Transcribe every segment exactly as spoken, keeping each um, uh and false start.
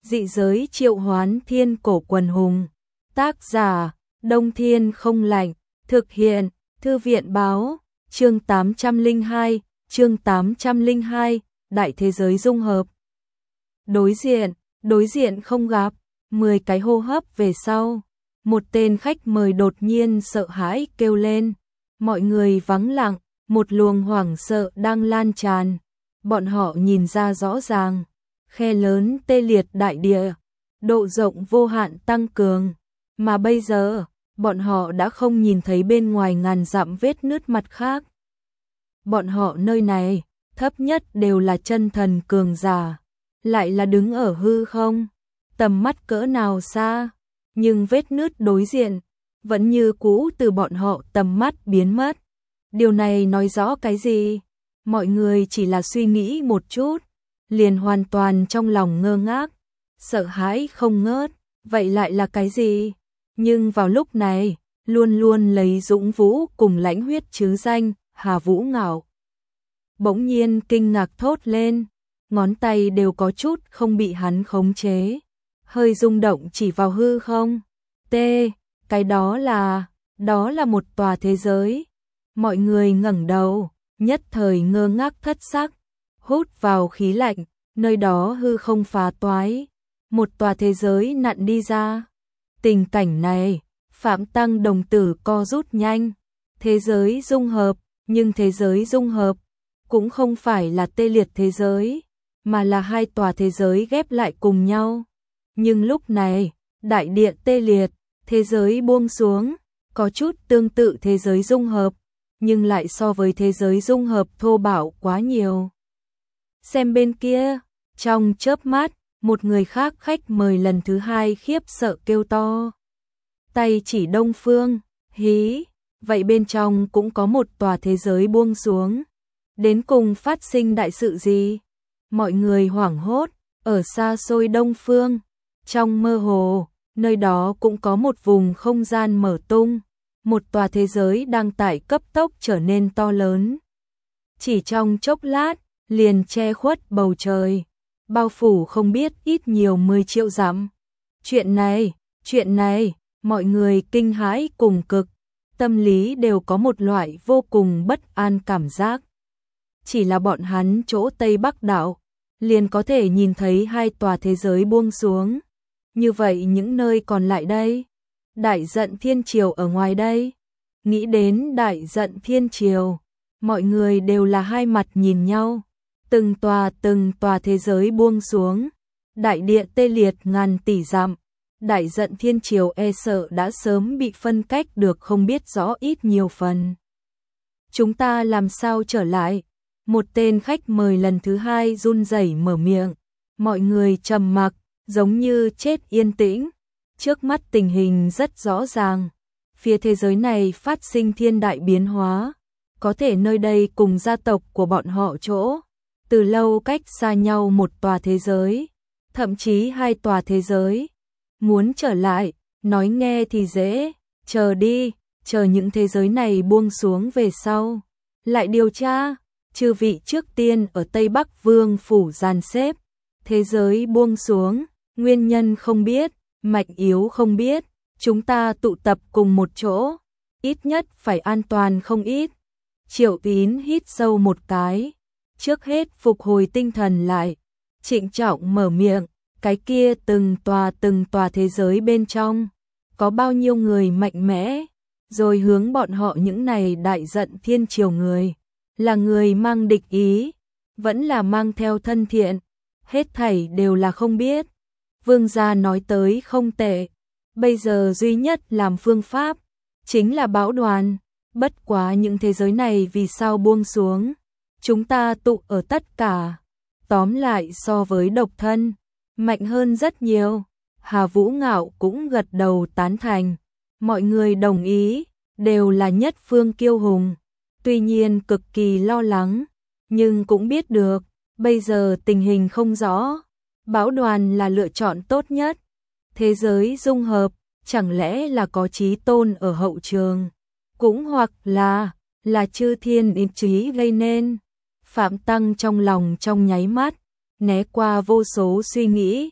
Dị giới triệu hoán thiên cổ quần hùng. Tác giả, Đông Thiên không lạnh. Thực hiện, Thư viện báo. Chương tám trăm lẻ hai, chương tám trăm lẻ hai, đại thế giới dung hợp. Đối diện, đối diện không gặp, mười cái hô hấp về sau, một tên khách mời đột nhiên sợ hãi kêu lên. Mọi người vắng lặng, một luồng hoảng sợ đang lan tràn. Bọn họ nhìn ra rõ ràng, khe lớn tê liệt đại địa, độ rộng vô hạn tăng cường, mà bây giờ, bọn họ đã không nhìn thấy bên ngoài ngàn dặm vết nứt mặt khác. Bọn họ nơi này, thấp nhất đều là chân thần cường giả, lại là đứng ở hư không, tầm mắt cỡ nào xa, nhưng vết nứt đối diện, vẫn như cũ từ bọn họ tầm mắt biến mất. Điều này nói rõ cái gì? Mọi người chỉ là suy nghĩ một chút, liền hoàn toàn trong lòng ngơ ngác, sợ hãi không ngớt, vậy lại là cái gì? Nhưng vào lúc này, luôn luôn lấy dũng vũ cùng lãnh huyết chứ danh, Hà Vũ Ngạo bỗng nhiên kinh ngạc thốt lên, ngón tay đều có chút không bị hắn khống chế, hơi rung động chỉ vào hư không. T, cái đó là, đó là một tòa thế giới. Mọi người ngẩng đầu, nhất thời ngơ ngác thất sắc, hút vào khí lạnh, nơi đó hư không phá toái, một tòa thế giới nặn đi ra. Tình cảnh này, Phạm Tăng đồng tử co rút nhanh, thế giới dung hợp, nhưng thế giới dung hợp cũng không phải là tê liệt thế giới, mà là hai tòa thế giới ghép lại cùng nhau. Nhưng lúc này, đại địa tê liệt, thế giới buông xuống, có chút tương tự thế giới dung hợp, nhưng lại so với thế giới dung hợp thô bạo quá nhiều. Xem bên kia, trong chớp mắt, một người khác khách mời lần thứ hai khiếp sợ kêu to. Tay chỉ đông phương, hí, vậy bên trong cũng có một tòa thế giới buông xuống. Đến cùng phát sinh đại sự gì? Mọi người hoảng hốt, ở xa xôi đông phương, trong mơ hồ, nơi đó cũng có một vùng không gian mở tung, một tòa thế giới đang tại cấp tốc trở nên to lớn. Chỉ trong chốc lát, liền che khuất bầu trời, bao phủ không biết ít nhiều mười triệu dặm. Chuyện này, chuyện này, mọi người kinh hãi cùng cực, tâm lý đều có một loại vô cùng bất an cảm giác. Chỉ là bọn hắn chỗ Tây Bắc đảo, liền có thể nhìn thấy hai tòa thế giới buông xuống. Như vậy những nơi còn lại đây, đại giận thiên triều ở ngoài đây. Nghĩ đến đại giận thiên triều, mọi người đều là hai mặt nhìn nhau. Từng tòa từng tòa thế giới buông xuống, đại địa tê liệt ngàn tỷ dặm. Đại giận thiên triều e sợ đã sớm bị phân cách được không biết rõ ít nhiều phần. Chúng ta làm sao trở lại? Một tên khách mời lần thứ hai run rẩy mở miệng. Mọi người trầm mặc, giống như chết yên tĩnh. Trước mắt tình hình rất rõ ràng. Phía thế giới này phát sinh thiên đại biến hóa. Có thể nơi đây cùng gia tộc của bọn họ chỗ. Từ lâu cách xa nhau một tòa thế giới. Thậm chí hai tòa thế giới. Muốn trở lại, nói nghe thì dễ. Chờ đi, chờ những thế giới này buông xuống về sau. Lại điều tra. Chư vị trước tiên ở Tây Bắc Vương phủ dàn xếp, thế giới buông xuống, nguyên nhân không biết, mạnh yếu không biết, chúng ta tụ tập cùng một chỗ, ít nhất phải an toàn không ít. Triệu Tín hít sâu một cái, trước hết phục hồi tinh thần lại, trịnh trọng mở miệng, cái kia từng tòa từng tòa thế giới bên trong, có bao nhiêu người mạnh mẽ, rồi hướng bọn họ những này đại giận thiên triều người. Là người mang địch ý, vẫn là mang theo thân thiện, hết thảy đều là không biết. Vương gia nói tới không tệ, bây giờ duy nhất làm phương pháp, chính là bão đoàn, bất quá những thế giới này vì sao buông xuống, chúng ta tụ ở tất cả, tóm lại so với độc thân, mạnh hơn rất nhiều. Hà Vũ Ngạo cũng gật đầu tán thành, mọi người đồng ý, đều là nhất phương kiêu hùng. Tuy nhiên cực kỳ lo lắng, nhưng cũng biết được, bây giờ tình hình không rõ, bão đoàn là lựa chọn tốt nhất. Thế giới dung hợp, chẳng lẽ là có chí tôn ở hậu trường, cũng hoặc là, là chư thiên ý chí gây nên. Phạm Tăng trong lòng trong nháy mắt, né qua vô số suy nghĩ,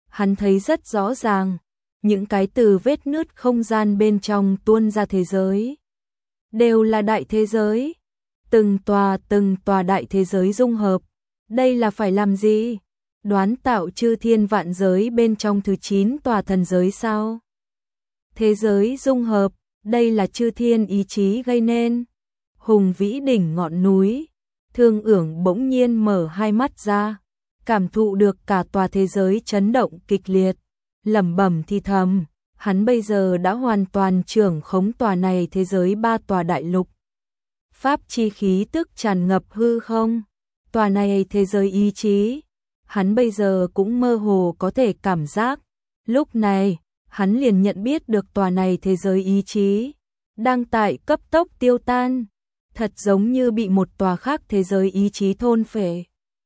hắn thấy rất rõ ràng, những cái từ vết nứt không gian bên trong tuôn ra thế giới. Đều là đại thế giới. Từng tòa từng tòa đại thế giới dung hợp. Đây là phải làm gì? Đoán tạo chư thiên vạn giới bên trong thứ chín tòa thần giới sao? Thế giới dung hợp, đây là chư thiên ý chí gây nên. Hùng vĩ đỉnh ngọn núi, Thương Ưởng bỗng nhiên mở hai mắt ra, cảm thụ được cả tòa thế giới chấn động kịch liệt, lẩm bẩm thì thầm, hắn bây giờ đã hoàn toàn trưởng khống tòa này thế giới ba tòa đại lục. Pháp chi khí tức tràn ngập hư không, tòa này thế giới ý chí, hắn bây giờ cũng mơ hồ có thể cảm giác. Lúc này, hắn liền nhận biết được tòa này thế giới ý chí đang tại cấp tốc tiêu tan, thật giống như bị một tòa khác thế giới ý chí thôn phệ.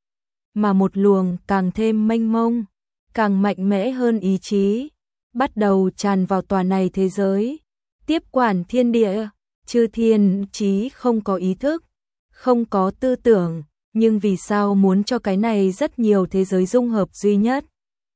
Mà một luồng càng thêm mênh mông, càng mạnh mẽ hơn ý chí, bắt đầu tràn vào tòa này thế giới, tiếp quản thiên địa. Chư thiên chí không có ý thức, không có tư tưởng, nhưng vì sao muốn cho cái này rất nhiều thế giới dung hợp duy nhất?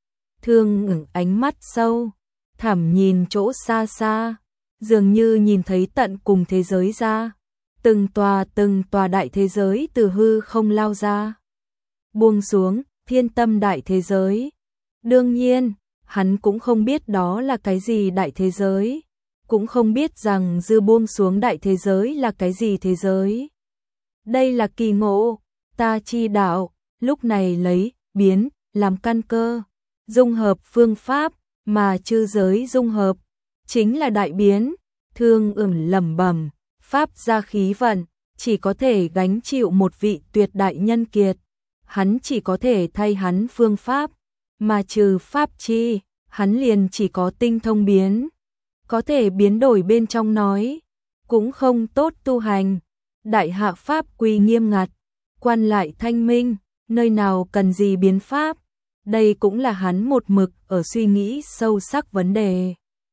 Thương Ưởng ánh mắt sâu, thẳm nhìn chỗ xa xa, dường như nhìn thấy tận cùng thế giới ra. Từng tòa từng tòa đại thế giới từ hư không lao ra, buông xuống, thiên tâm đại thế giới. Đương nhiên, hắn cũng không biết đó là cái gì đại thế giới, cũng không biết rằng dư buông xuống đại thế giới là cái gì thế giới. Đây là kỳ ngộ, ta chi đạo, lúc này lấy biến làm căn cơ, dung hợp phương pháp, mà chư giới dung hợp chính là đại biến. Thương Ưởng lẩm bẩm, pháp gia khí vận, chỉ có thể gánh chịu một vị tuyệt đại nhân kiệt, hắn chỉ có thể thay hắn phương pháp, mà trừ pháp chi, hắn liền chỉ có tinh thông biến, có thể biến đổi bên trong nói, cũng không tốt tu hành. Đại hạ pháp quy nghiêm ngặt, quan lại thanh minh, nơi nào cần gì biến pháp, đây cũng là hắn một mực ở suy nghĩ sâu sắc vấn đề.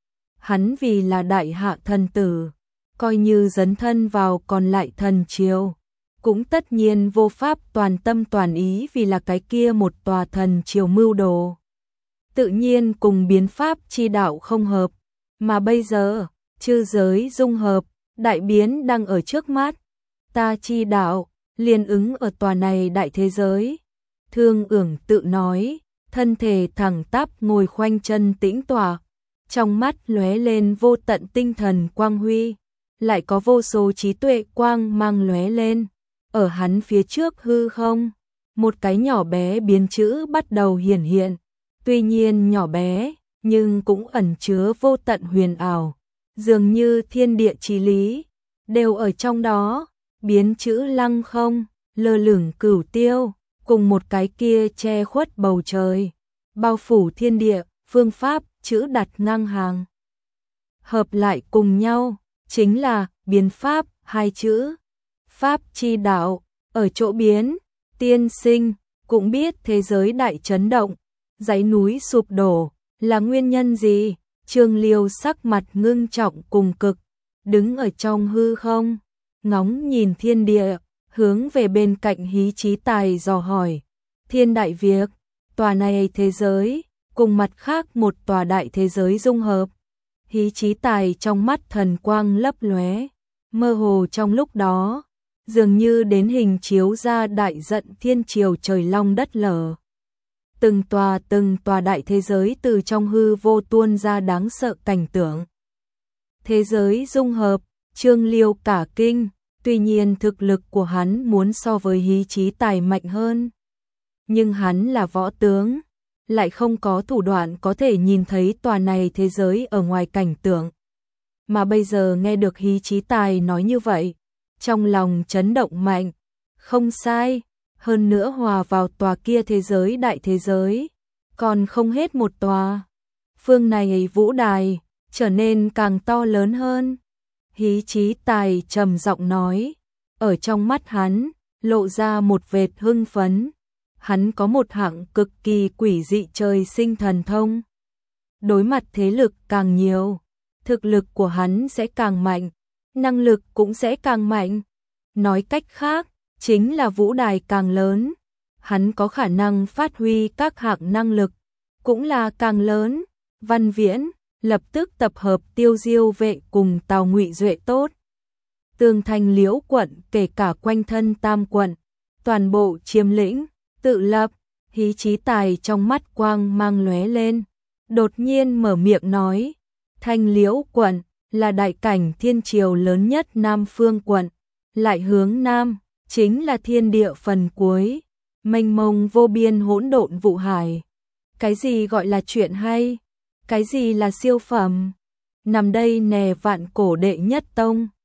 Hắn vì là đại hạ thần tử, coi như dấn thân vào còn lại thần triều, cũng tất nhiên vô pháp toàn tâm toàn ý vì là cái kia một tòa thần triều mưu đồ. Tự nhiên cùng biến pháp chi đạo không hợp, mà bây giờ, chư giới dung hợp, đại biến đang ở trước mắt. Ta chi đạo, liền ứng ở tòa này đại thế giới. Thương Ưởng tự nói, thân thể thẳng tắp ngồi khoanh chân tĩnh tọa, trong mắt lóe lên vô tận tinh thần quang huy, lại có vô số trí tuệ quang mang lóe lên. Ở hắn phía trước hư không, một cái nhỏ bé biến chữ bắt đầu hiển hiện, tuy nhiên nhỏ bé, nhưng cũng ẩn chứa vô tận huyền ảo, dường như thiên địa chí lý đều ở trong đó. Biến chữ lăng không, lơ lửng cửu tiêu, cùng một cái kia che khuất bầu trời, bao phủ thiên địa, phương pháp, chữ đặt ngang hàng. Hợp lại cùng nhau, chính là biến pháp, hai chữ. Pháp chi đạo, ở chỗ biến, tiên sinh, cũng biết thế giới đại chấn động, dãy núi sụp đổ, là nguyên nhân gì? Trương Liêu sắc mặt ngưng trọng cùng cực, đứng ở trong hư không, ngóng nhìn thiên địa, hướng về bên cạnh Hí Chí Tài dò hỏi. Thiên đại việc, tòa này thế giới, cùng mặt khác một tòa đại thế giới dung hợp. Hí Chí Tài trong mắt thần quang lấp lóe, mơ hồ trong lúc đó, dường như đến hình chiếu ra đại giận thiên triều trời long đất lở. Từng tòa từng tòa đại thế giới từ trong hư vô tuôn ra đáng sợ cảnh tượng. Thế giới dung hợp, Trương Liêu cả kinh, tuy nhiên thực lực của hắn muốn so với Hí Chí Tài mạnh hơn. Nhưng hắn là võ tướng, lại không có thủ đoạn có thể nhìn thấy tòa này thế giới ở ngoài cảnh tượng. Mà bây giờ nghe được Hí Chí Tài nói như vậy, trong lòng chấn động mạnh, không sai, hơn nữa hòa vào tòa kia thế giới đại thế giới, còn không hết một tòa. Phương này vũ đài, trở nên càng to lớn hơn. Hí Chí Tài trầm giọng nói, ở trong mắt hắn, lộ ra một vệt hưng phấn. Hắn có một hạng cực kỳ quỷ dị trời sinh thần thông. Đối mặt thế lực càng nhiều, thực lực của hắn sẽ càng mạnh, năng lực cũng sẽ càng mạnh. Nói cách khác, chính là vũ đài càng lớn, hắn có khả năng phát huy các hạng năng lực, cũng là càng lớn. Văn Viễn lập tức tập hợp Tiêu Diêu vệ cùng Tào Ngụy Duệ tốt. Tường thành Liễu quận kể cả quanh thân Tam quận, toàn bộ chiếm lĩnh, tự lập. Hí Chí Tài trong mắt quang mang lóe lên, đột nhiên mở miệng nói, Thanh Liễu quận là đại cảnh thiên triều lớn nhất Nam Phương quận, lại hướng Nam, chính là thiên địa phần cuối, mênh mông vô biên hỗn độn vụ hải. Cái gì gọi là chuyện hay? Cái gì là siêu phẩm? Nằm đây nè vạn cổ đệ nhất tông,